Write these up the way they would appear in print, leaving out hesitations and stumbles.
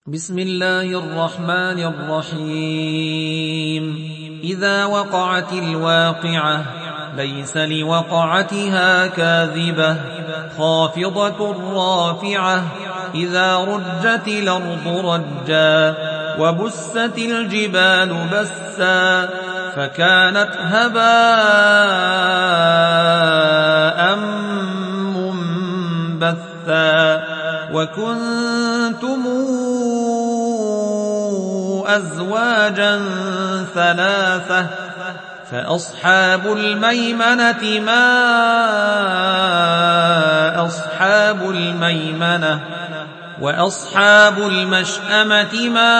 بسم الله الرحمن الرحيم إذا وقعت الواقعة ليس لوقعتها كاذبة خافضة رافعة إذا رجت الأرض رجا وبست الجبال بسا فكانت هباء منبثا وكنتم أزواجا ثلاثة فأصحاب الميمنة ما أصحاب الميمنة وأصحاب المشأمة ما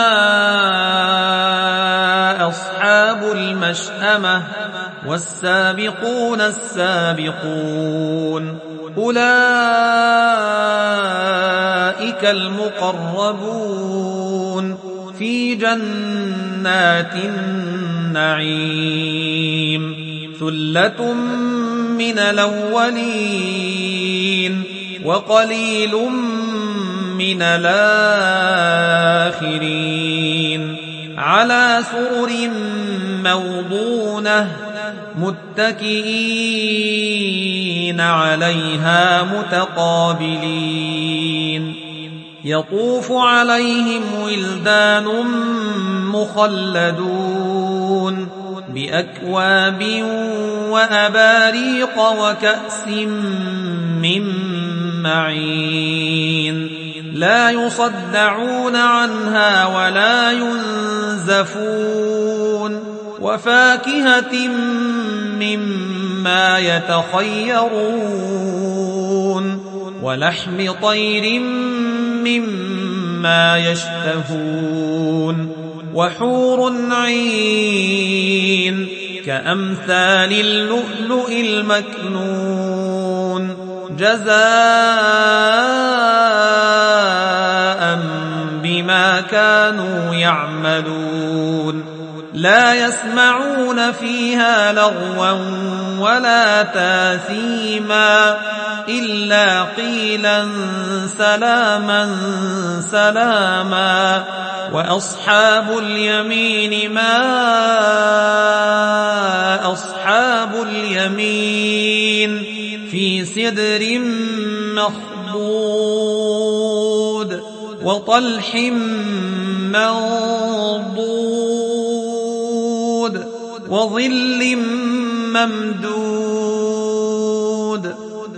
أصحاب المشأمة والسابقون السابقون أولئك المقربون في جنات النعيم ثلة من الأولين وقليل من الآخرين على سرر موضونة متكئين عليها متقابلين يطوف عليهم ولدان مخلدون بأكواب وأباريق وكأس من معين لا يصدعون عنها ولا ينزفون وفاكهة مما يتخيرون ولحم طير مما يشتهون وحور عين كأمثال اللؤلؤ المكنون جزاء بما كانوا يعملون لا يسمعون فيها لغوا ولا تاثيما إلا قيلا سلاما سلاما وأصحاب اليمين ما أصحاب اليمين في سدر مخضود وطلح منضود وظل ممدود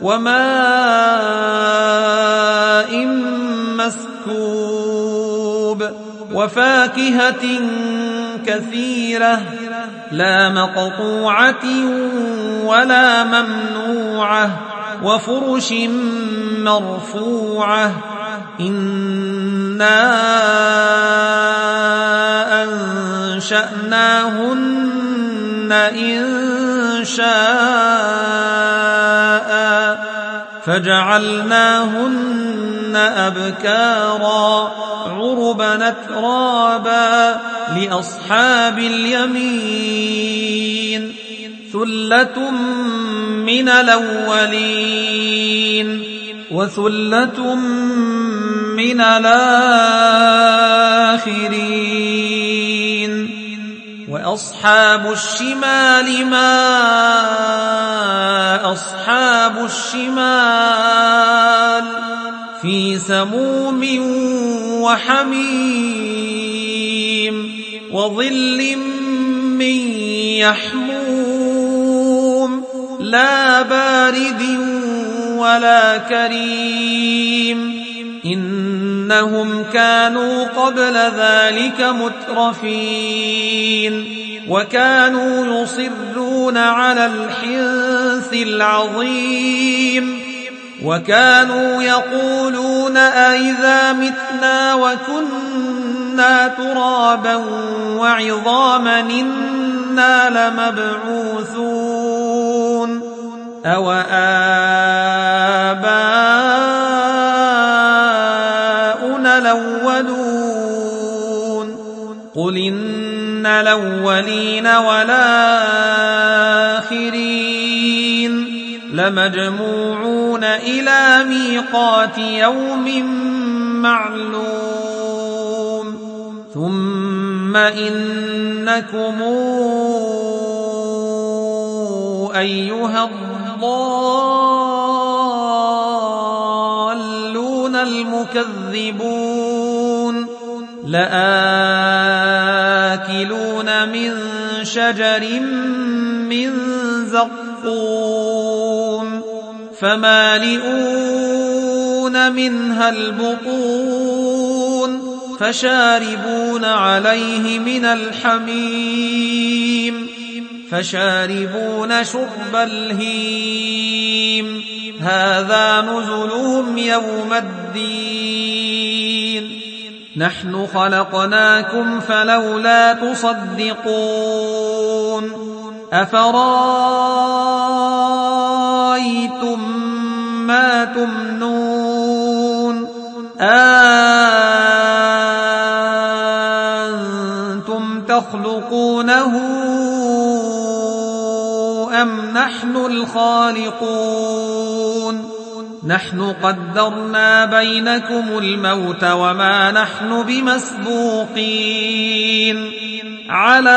وماء مسكوب وفاكهة كثيرة لا مقطوعة ولا ممنوعة وفرش مرفوعة إنا أنشأناهن إن شاء فجعلناهن أبكارا عربا أترابا لأصحاب اليمين ثلة من الأولين وثلة من الآخرين وأصحاب الشمال ما أصحاب الشمال في سموم وحميم وظل من يحموم لا بارد ولا كريم إنهم كانوا قبل ذلك مترفين وكانوا يصرون على الحنث العظيم وكانوا يقولون أئذا متنا وكنا ترابا وعظاما إنا لمبعوثون أو آباؤنا الأولون قل إن الأولين والآخرين لمجموعون إلى ميقات يوم معلوم ثم إنكم أيها الضالون المكذبون لآكلون من شجر من زقوم فمالئون منها البطون فشاربون عليه من الحميم فشاربون شرب الهيم هذا نزلهم يوم الدين نحن خلقناكم فلولا تصدقون أفرأيتم ما تمنون أنتم تخلقونه أم نحن الخالقون نحن قدرنا بينكم الموت وما نحن بمسبوقين على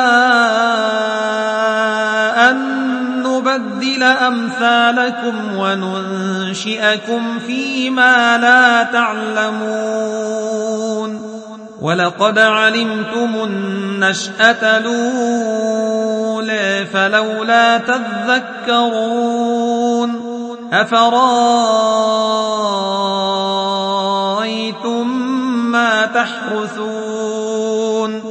أن نبدل أمثالكم وننشئكم فيما لا تعلمون ولقد علمتم النشأة الأولى فلولا تذكرون أفرأيتم ما تحرثون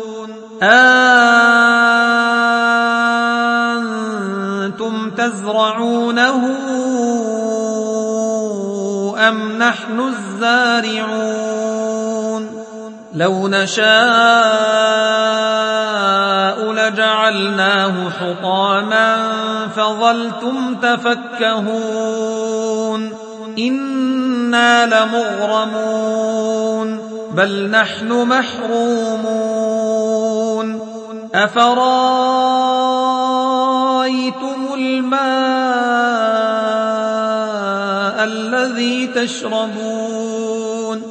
أنتم تزرعونه أم نحن الزارعون لو نشاء لجعلناه حطاما فظلتم تفكهون إنا لمغرمون بل نحن محرومون أفرأيتم الماء الذي تشربون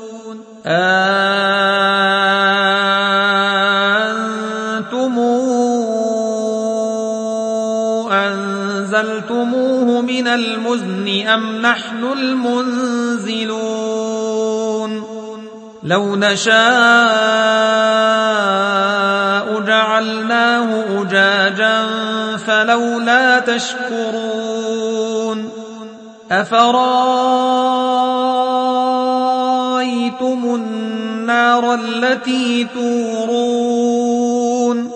أنتم أنزلتموه من المزن أم نحن المنزلون لو نشاء جعلناه أجاجا فلولا تشكرون أفرأيتم النار التي تورون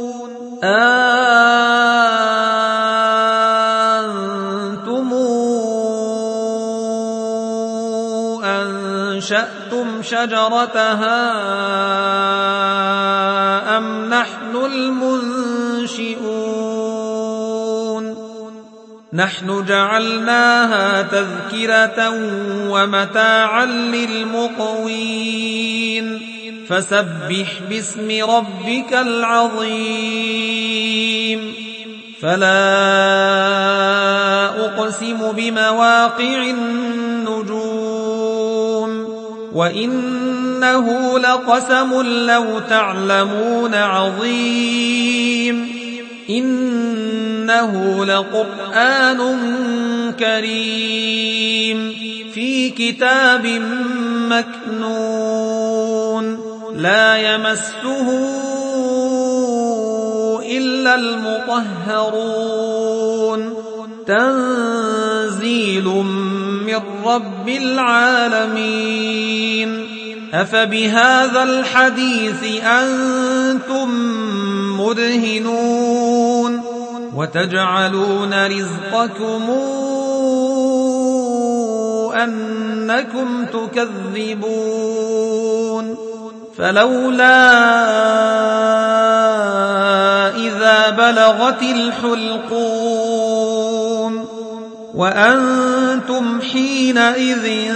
أنتم أنشأتم شجرتها أم نحن المنشئون نحن جعلناها تذكرة ومتاعا للمقوين فسبح باسم ربك العظيم فلا أقسم بمواقع النجوم وإنه لقسم لو تعلمون عظيم إنه لقرآن كريم في كتاب مكنون لا يمسه إلا المطهرون تنزيل من رب العالمين أفبهذا الحديث أنتم مدهنون وتجعلون رزقكم أنكم تكذبون فلولا إذا بلغت الحلقوم وأنتم حينئذ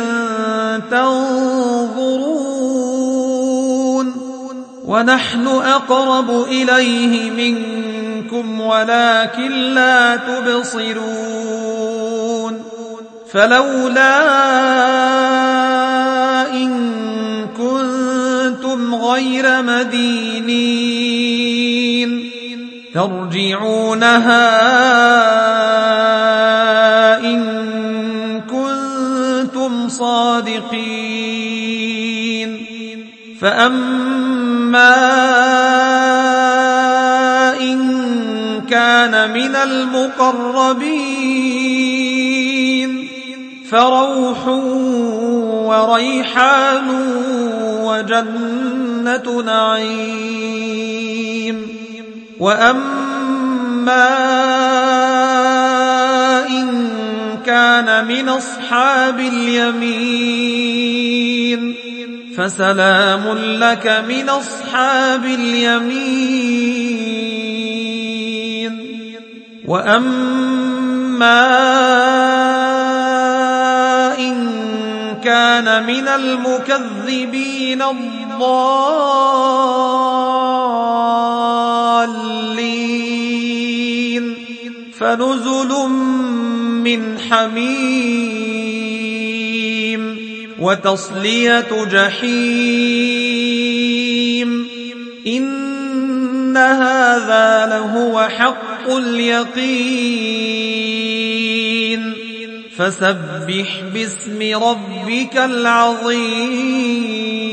تنظرون ونحن أقرب إليه منكم ولكن لا تبصرون فلولا إن كنتم غير مدينين ترجعونها إن كنتم صادقين فأما إن كان من المقربين فروح وريحان وجنة نعيم وأما إن كان من أصحاب اليمين فسلام لك من أصحاب اليمين وأما إن كان من المكذبين الضالين فنزل من حميم وتصلية جحيم إن هذا لهو حق اليقين فسبح باسم ربك العظيم